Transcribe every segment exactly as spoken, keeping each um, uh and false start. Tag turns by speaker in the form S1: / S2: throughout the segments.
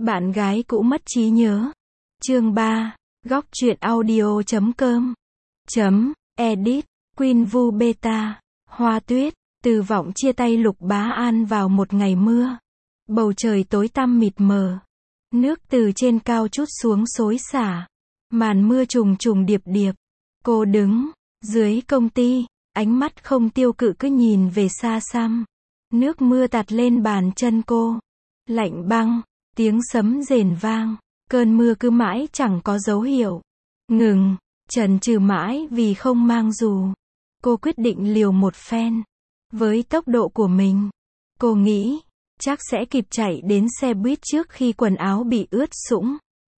S1: Bạn gái cũ mất trí nhớ. Chương ba. Góc truyện audio chấm com. Chấm, edit, Queen Vu Beta. Hoa tuyết, Từ Vọng chia tay Lục Bá An vào một ngày mưa. Bầu trời tối tăm mịt mờ. Nước từ trên cao trút xuống xối xả. Màn mưa trùng trùng điệp điệp. Cô đứng dưới công ty, ánh mắt không tiêu cự cứ nhìn về xa xăm. Nước mưa tạt lên bàn chân cô. Lạnh băng, tiếng sấm rền vang. Cơn mưa cứ mãi chẳng có dấu hiệu ngừng, chần chừ mãi vì không mang dù. Cô quyết định liều một phen. Với tốc độ của mình, cô nghĩ chắc sẽ kịp chạy đến xe buýt trước khi quần áo bị ướt sũng.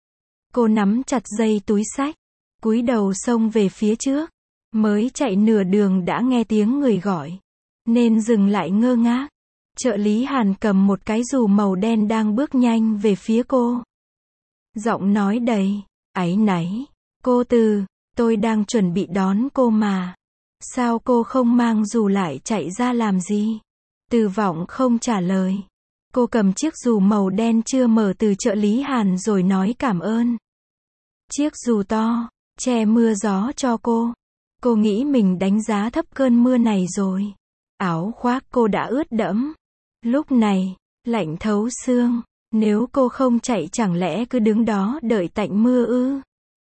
S1: Cô nắm chặt dây túi xách, cúi đầu xông về phía trước. Mới chạy nửa đường đã nghe tiếng người gọi, nên dừng lại ngơ ngác. Trợ lý Hàn cầm một cái dù màu đen đang bước nhanh về phía cô. Giọng nói đầy áy náy. Cô Từ, tôi đang chuẩn bị đón cô mà. Sao cô không mang dù lại chạy ra làm gì? Từ Vọng không trả lời. Cô cầm chiếc dù màu đen chưa mở từ trợ lý Hàn rồi nói cảm ơn. Chiếc dù to, che mưa gió cho cô. Cô nghĩ mình đánh giá thấp cơn mưa này rồi. Áo khoác cô đã ướt đẫm. Lúc này, lạnh thấu xương. Nếu cô không chạy chẳng lẽ cứ đứng đó đợi tạnh mưa ư?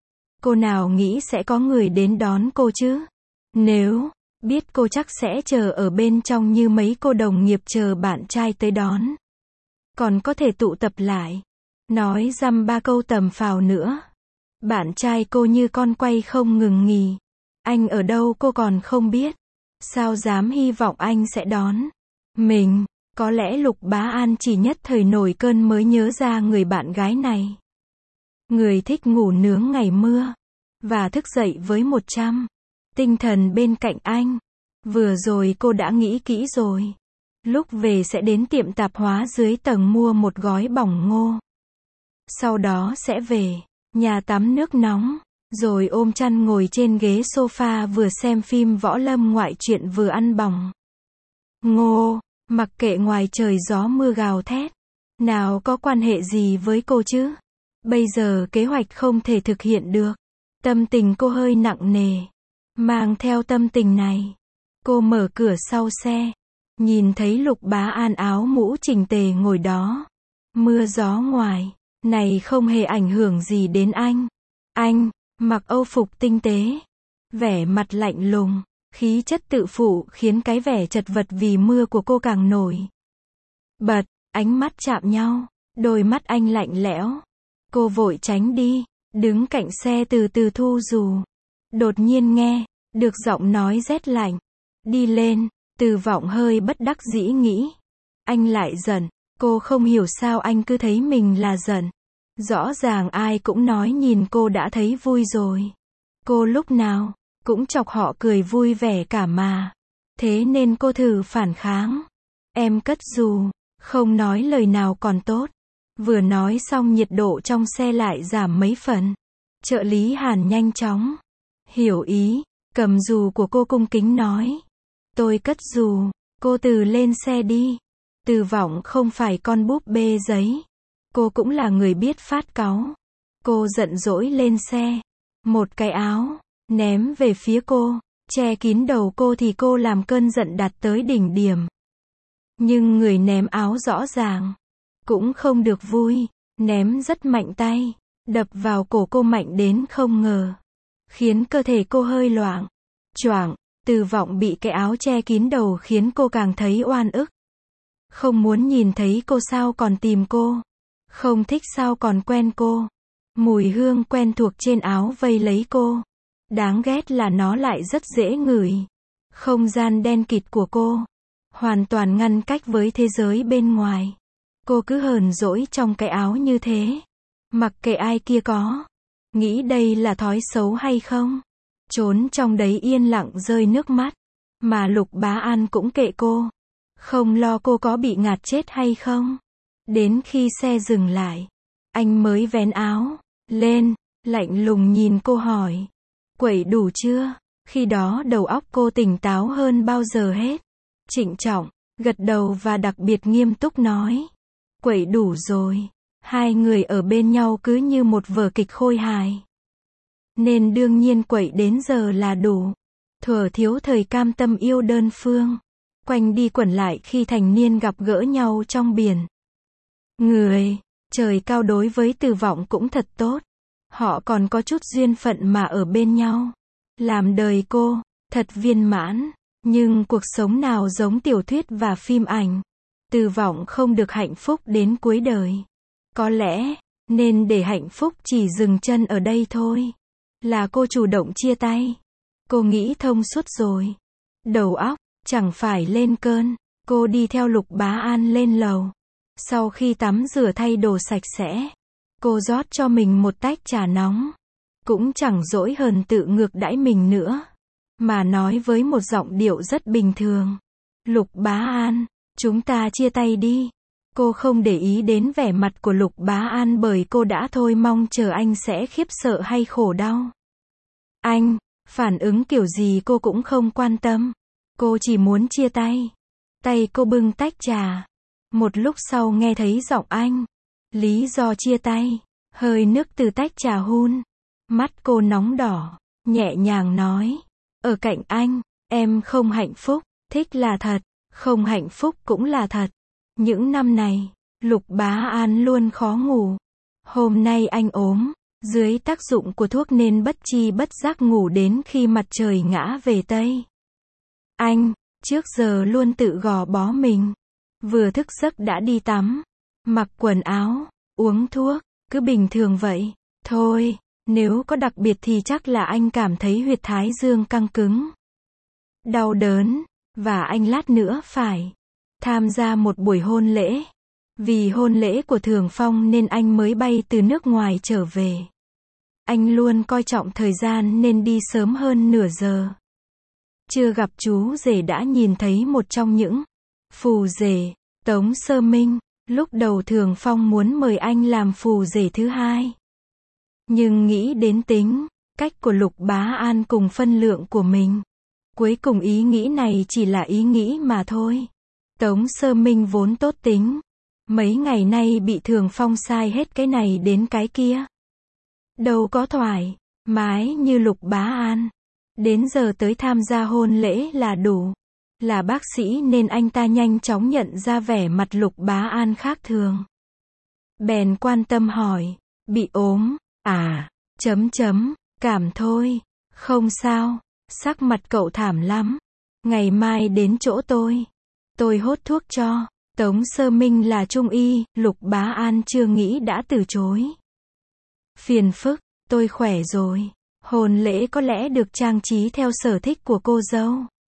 S1: Cô nào nghĩ sẽ có người đến đón cô chứ? Nếu biết cô chắc sẽ chờ ở bên trong như mấy cô đồng nghiệp chờ bạn trai tới đón. Còn có thể tụ tập lại, nói dăm ba câu tầm phào nữa. Bạn trai cô như con quay không ngừng nghỉ. Anh ở đâu cô còn không biết. Sao dám hy vọng anh sẽ đón mình? Có lẽ Lục Bá An chỉ nhất thời nổi cơn mới nhớ ra người bạn gái này. Người thích ngủ nướng ngày mưa. Và thức dậy với một trăm tinh thần bên cạnh anh. Vừa rồi cô đã nghĩ kỹ rồi. Lúc về sẽ đến tiệm tạp hóa dưới tầng mua một gói bỏng ngô. Sau đó sẽ về nhà tắm nước nóng. Rồi ôm chăn ngồi trên ghế sofa vừa xem phim võ lâm ngoại truyện vừa ăn bỏng ngô. Mặc kệ ngoài trời gió mưa gào thét. Nào có quan hệ gì với cô chứ? Bây giờ kế hoạch không thể thực hiện được. Tâm tình cô hơi nặng nề. Mang theo tâm tình này, cô mở cửa sau xe. Nhìn thấy Lục Bá An áo mũ chỉnh tề ngồi đó. Mưa gió ngoài này không hề ảnh hưởng gì đến anh. Anh mặc âu phục tinh tế, vẻ mặt lạnh lùng. Khí chất tự phụ khiến cái vẻ chật vật vì mưa của cô càng nổi bật. Ánh mắt chạm nhau, đôi mắt anh lạnh lẽo. Cô vội tránh đi, đứng cạnh xe từ từ thu dù. Đột nhiên nghe được giọng nói rét lạnh. Đi lên. Từ Vọng hơi bất đắc dĩ nghĩ. Anh lại giận. Cô không hiểu sao anh cứ thấy mình là giận. Rõ ràng ai cũng nói nhìn cô đã thấy vui rồi. Cô lúc nào cũng chọc họ cười vui vẻ cả mà. Thế nên cô thử phản kháng. Em cất dù, không nói lời nào còn tốt. Vừa nói xong nhiệt độ trong xe lại giảm mấy phần. Trợ lý Hàn nhanh chóng hiểu ý, cầm dù của cô cung kính nói. Tôi cất dù, cô Từ lên xe đi. Từ Vọng không phải con búp bê giấy. Cô cũng là người biết phát cáu. Cô giận dỗi lên xe. Một cái áo ném về phía cô, che kín đầu cô thì cô làm cơn giận đạt tới đỉnh điểm. Nhưng người ném áo rõ ràng cũng không được vui, ném rất mạnh tay, đập vào cổ cô mạnh đến không ngờ, khiến cơ thể cô hơi loạng choạng. Từ Vọng bị cái áo che kín đầu khiến cô càng thấy oan ức. Không muốn nhìn thấy cô sao còn tìm cô, không thích sao còn quen cô. Mùi hương quen thuộc trên áo vây lấy cô. Đáng ghét là nó lại rất dễ ngửi. Không gian đen kịt của cô hoàn toàn ngăn cách với thế giới bên ngoài. Cô cứ hờn dỗi trong cái áo như thế. Mặc kệ ai kia có nghĩ đây là thói xấu hay không. Trốn trong đấy yên lặng rơi nước mắt. Mà Lục Bá An cũng kệ cô. Không lo cô có bị ngạt chết hay không. Đến khi xe dừng lại, anh mới vén áo lên, lạnh lùng nhìn cô hỏi. Quẩy đủ chưa? Khi đó đầu óc cô tỉnh táo hơn bao giờ hết. Trịnh trọng gật đầu và đặc biệt nghiêm túc nói. Quẩy đủ rồi. Hai người ở bên nhau cứ như một vở kịch khôi hài. Nên đương nhiên quậy đến giờ là đủ. Thuở thiếu thời cam tâm yêu đơn phương. Quanh đi quẩn lại khi thành niên gặp gỡ nhau trong biển. Người, trời cao đối với Từ Vọng cũng thật tốt. Họ còn có chút duyên phận mà ở bên nhau. Làm đời cô, thật viên mãn. Nhưng cuộc sống nào giống tiểu thuyết và phim ảnh. Từ Vọng không được hạnh phúc đến cuối đời. Có lẽ, nên để hạnh phúc chỉ dừng chân ở đây thôi. Là cô chủ động chia tay. Cô nghĩ thông suốt rồi. Đầu óc, chẳng phải lên cơn. Cô đi theo Lục Bá An lên lầu. Sau khi tắm rửa thay đồ sạch sẽ, cô rót cho mình một tách trà nóng. Cũng chẳng dỗi hờn tự ngược đãi mình nữa. Mà nói với một giọng điệu rất bình thường. Lục Bá An, chúng ta chia tay đi. Cô không để ý đến vẻ mặt của Lục Bá An bởi cô đã thôi mong chờ anh sẽ khiếp sợ hay khổ đau. Anh, phản ứng kiểu gì cô cũng không quan tâm. Cô chỉ muốn chia tay. Tay cô bưng tách trà. Một lúc sau nghe thấy giọng anh. Lý do chia tay. Hơi nước từ tách trà hun. Mắt cô nóng đỏ. Nhẹ nhàng nói. Ở cạnh anh, em không hạnh phúc. Thích là thật. Không hạnh phúc cũng là thật. Những năm này, Lục Bá An luôn khó ngủ. Hôm nay anh ốm. Dưới tác dụng của thuốc nên bất chi bất giác ngủ đến khi mặt trời ngã về Tây. Anh, trước giờ luôn tự gò bó mình. Vừa thức giấc đã đi tắm. Mặc quần áo, uống thuốc, cứ bình thường vậy. Thôi, nếu có đặc biệt thì chắc là anh cảm thấy huyệt thái dương căng cứng. Đau đớn, và anh lát nữa phải tham gia một buổi hôn lễ. Vì hôn lễ của Thường Phong nên anh mới bay từ nước ngoài trở về. Anh luôn coi trọng thời gian nên đi sớm hơn nửa giờ. Chưa gặp chú rể đã nhìn thấy một trong những phù rể, Tống Sơ Minh. Lúc đầu Thường Phong muốn mời anh làm phù rể thứ hai. Nhưng nghĩ đến tính cách của Lục Bá An cùng phân lượng của mình. Cuối cùng ý nghĩ này chỉ là ý nghĩ mà thôi. Tống Sơ Minh vốn tốt tính. Mấy ngày nay bị Thường Phong sai hết cái này đến cái kia. Đâu có thoải mái như Lục Bá An. Đến giờ tới tham gia hôn lễ là đủ. Là bác sĩ nên anh ta nhanh chóng nhận ra vẻ mặt Lục Bá An khác thường. Bèn quan tâm hỏi. Bị ốm, à, chấm chấm, cảm thôi. Không sao, sắc mặt cậu thảm lắm. Ngày mai đến chỗ tôi. Tôi hốt thuốc cho. Tống Sơ Minh là trung y, Lục Bá An chưa nghĩ đã từ chối. Phiền phức, tôi khỏe rồi. Hôn lễ có lẽ được trang trí theo sở thích của cô dâu.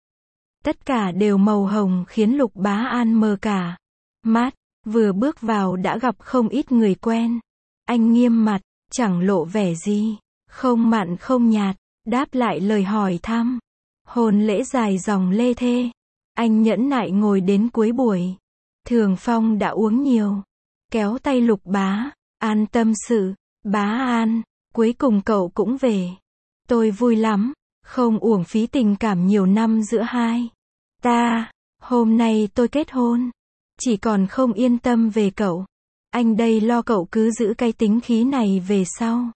S1: Tất cả đều màu hồng khiến Lục Bá An mờ cả mắt, vừa bước vào đã gặp không ít người quen. Anh nghiêm mặt, chẳng lộ vẻ gì, không mặn không nhạt, đáp lại lời hỏi thăm. Hôn lễ dài dòng lê thê. Anh nhẫn nại ngồi đến cuối buổi. Thường Phong đã uống nhiều. Kéo tay Lục Bá An tâm sự. Bá An, cuối cùng cậu cũng về. Tôi vui lắm, không uổng phí tình cảm nhiều năm giữa hai ta. Hôm nay tôi kết hôn. Chỉ còn không yên tâm về cậu. Anh đây lo cậu cứ giữ cái tính khí này về sau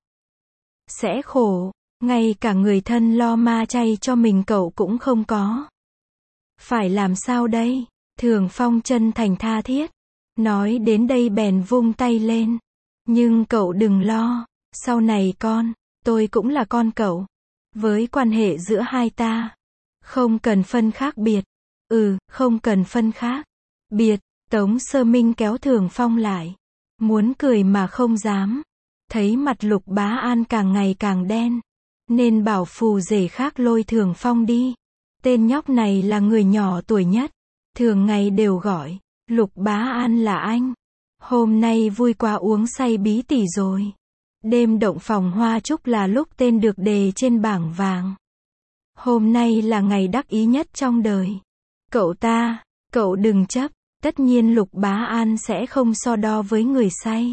S1: sẽ khổ. Ngay cả người thân lo ma chay cho mình cậu cũng không có. Phải làm sao đây? Thường Phong chân thành tha thiết. Nói đến đây bèn vung tay lên. Nhưng cậu đừng lo. Sau này con, tôi cũng là con cậu. Với quan hệ giữa hai ta, không cần phân khác biệt. Ừ, không cần phân khác biệt. Tống Sơ Minh kéo Thường Phong lại. Muốn cười mà không dám. Thấy mặt Lục Bá An càng ngày càng đen. Nên bảo phù rể khác lôi Thường Phong đi. Tên nhóc này là người nhỏ tuổi nhất. Thường ngày đều gọi Lục Bá An là anh. Hôm nay vui quá uống say bí tỉ rồi. Đêm động phòng hoa chúc là lúc tên được đề trên bảng vàng. Hôm nay là ngày đắc ý nhất trong đời. Cậu ta, cậu đừng chấp. Tất nhiên Lục Bá An sẽ không so đo với người say.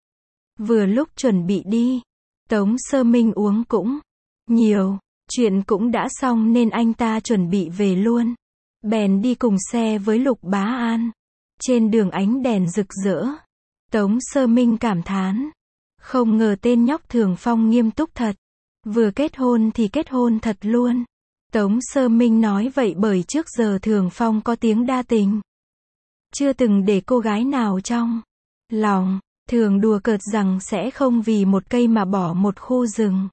S1: Vừa lúc chuẩn bị đi, Tống Sơ Minh uống cũng nhiều. Chuyện cũng đã xong nên anh ta chuẩn bị về luôn. Bèn đi cùng xe với Lục Bá An. Trên đường ánh đèn rực rỡ. Tống Sơ Minh cảm thán. Không ngờ tên nhóc Thường Phong nghiêm túc thật. Vừa kết hôn thì kết hôn thật luôn. Tống Sơ Minh nói vậy bởi trước giờ Thường Phong có tiếng đa tình. Chưa từng để cô gái nào trong lòng, thường đùa cợt rằng sẽ không vì một cây mà bỏ một khu rừng.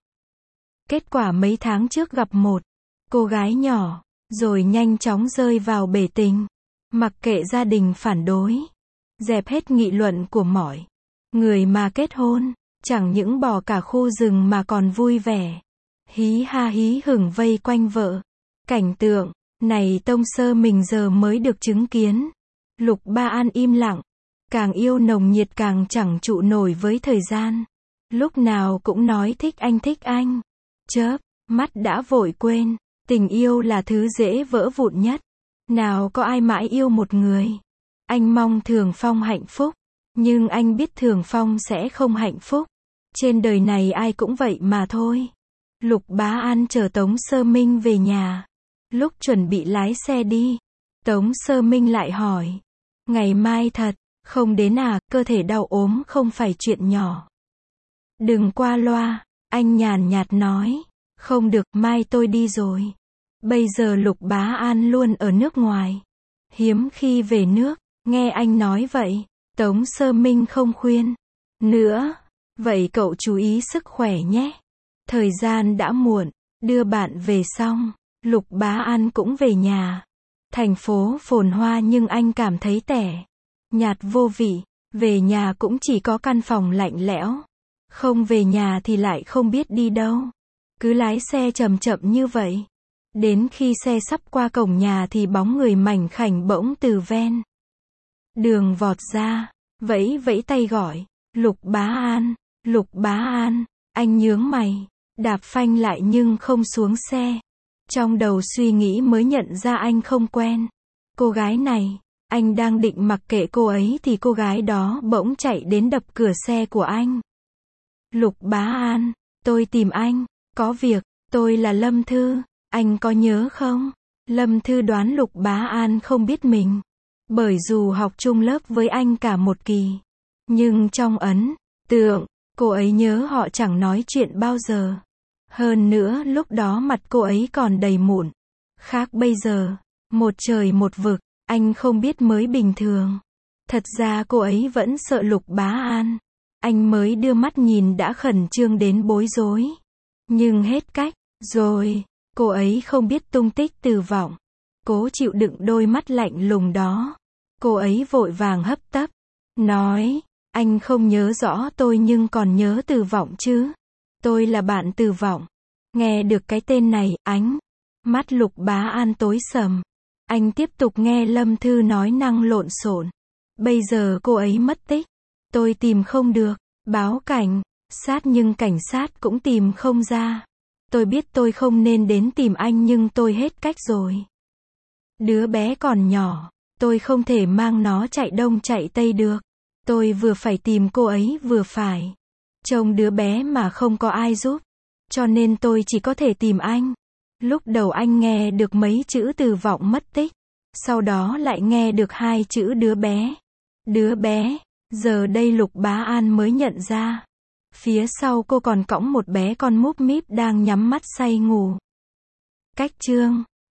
S1: Kết quả mấy tháng trước gặp một cô gái nhỏ, rồi nhanh chóng rơi vào bể tình. Mặc kệ gia đình phản đối, dẹp hết nghị luận của mọi người mà kết hôn, chẳng những bỏ cả khu rừng mà còn vui vẻ. Hí ha hí hửng vây quanh vợ. Cảnh tượng này Tống Sơ Minh giờ mới được chứng kiến. Lục Ba An im lặng, càng yêu nồng nhiệt càng chẳng trụ nổi với thời gian. Lúc nào cũng nói thích anh thích anh. Chớp mắt đã vội quên, tình yêu là thứ dễ vỡ vụn nhất. Nào có ai mãi yêu một người. Anh mong Thường Phong hạnh phúc, nhưng anh biết Thường Phong sẽ không hạnh phúc. Trên đời này ai cũng vậy mà thôi. Lục Bá An chở Tống Sơ Minh về nhà. Lúc chuẩn bị lái xe đi, Tống Sơ Minh lại hỏi. Ngày mai thật, không đến à, cơ thể đau ốm không phải chuyện nhỏ. Đừng qua loa, anh nhàn nhạt nói. Không được, mai tôi đi rồi. Bây giờ Lục Bá An luôn ở nước ngoài. Hiếm khi về nước, nghe anh nói vậy, Tống Sơ Minh không khuyên nữa. Vậy cậu chú ý sức khỏe nhé. Thời gian đã muộn, đưa bạn về xong, Lục Bá An cũng về nhà. Thành phố phồn hoa nhưng anh cảm thấy tẻ nhạt vô vị. Về nhà cũng chỉ có căn phòng lạnh lẽo. Không về nhà thì lại không biết đi đâu. Cứ lái xe chậm chậm như vậy. Đến khi xe sắp qua cổng nhà thì bóng người mảnh khảnh bỗng từ ven đường vọt ra, vẫy vẫy tay gọi. Lục Bá An, Lục Bá An. Anh nhướng mày, đạp phanh lại nhưng không xuống xe. Trong đầu suy nghĩ mới nhận ra anh không quen cô gái này. Anh đang định mặc kệ cô ấy thì cô gái đó bỗng chạy đến đập cửa xe của anh. Lục Bá An, tôi tìm anh, có việc, tôi là Lâm Thư, anh có nhớ không? Lâm Thư đoán Lục Bá An không biết mình, bởi dù học chung lớp với anh cả một kỳ. Nhưng trong ấn tượng, cô ấy nhớ họ chẳng nói chuyện bao giờ. Hơn nữa lúc đó mặt cô ấy còn đầy mụn. Khác bây giờ, một trời một vực, anh không biết mới bình thường. Thật ra cô ấy vẫn sợ Lục Bá An. Anh mới đưa mắt nhìn đã khẩn trương đến bối rối. Nhưng hết cách, rồi, cô ấy không biết tung tích Từ Vọng. Cố chịu đựng đôi mắt lạnh lùng đó. Cô ấy vội vàng hấp tấp, nói, anh không nhớ rõ tôi nhưng còn nhớ Từ Vọng chứ. Tôi là bạn Từ Vọng. Nghe được cái tên này, ánh mắt Lục Bá An tối sầm. Anh tiếp tục nghe Lâm Thư nói năng lộn xộn. Bây giờ cô ấy mất tích. Tôi tìm không được. Báo cảnh sát nhưng cảnh sát cũng tìm không ra. Tôi biết tôi không nên đến tìm anh nhưng tôi hết cách rồi. Đứa bé còn nhỏ. Tôi không thể mang nó chạy đông chạy tây được. Tôi vừa phải tìm cô ấy vừa phải trông đứa bé mà không có ai giúp. Cho nên tôi chỉ có thể tìm anh. Lúc đầu anh nghe được mấy chữ Từ Vọng mất tích. Sau đó lại nghe được hai chữ đứa bé. Đứa bé. Giờ đây Lục Bá An mới nhận ra. Phía sau cô còn cõng một bé con múp míp đang nhắm mắt say ngủ. Cách chương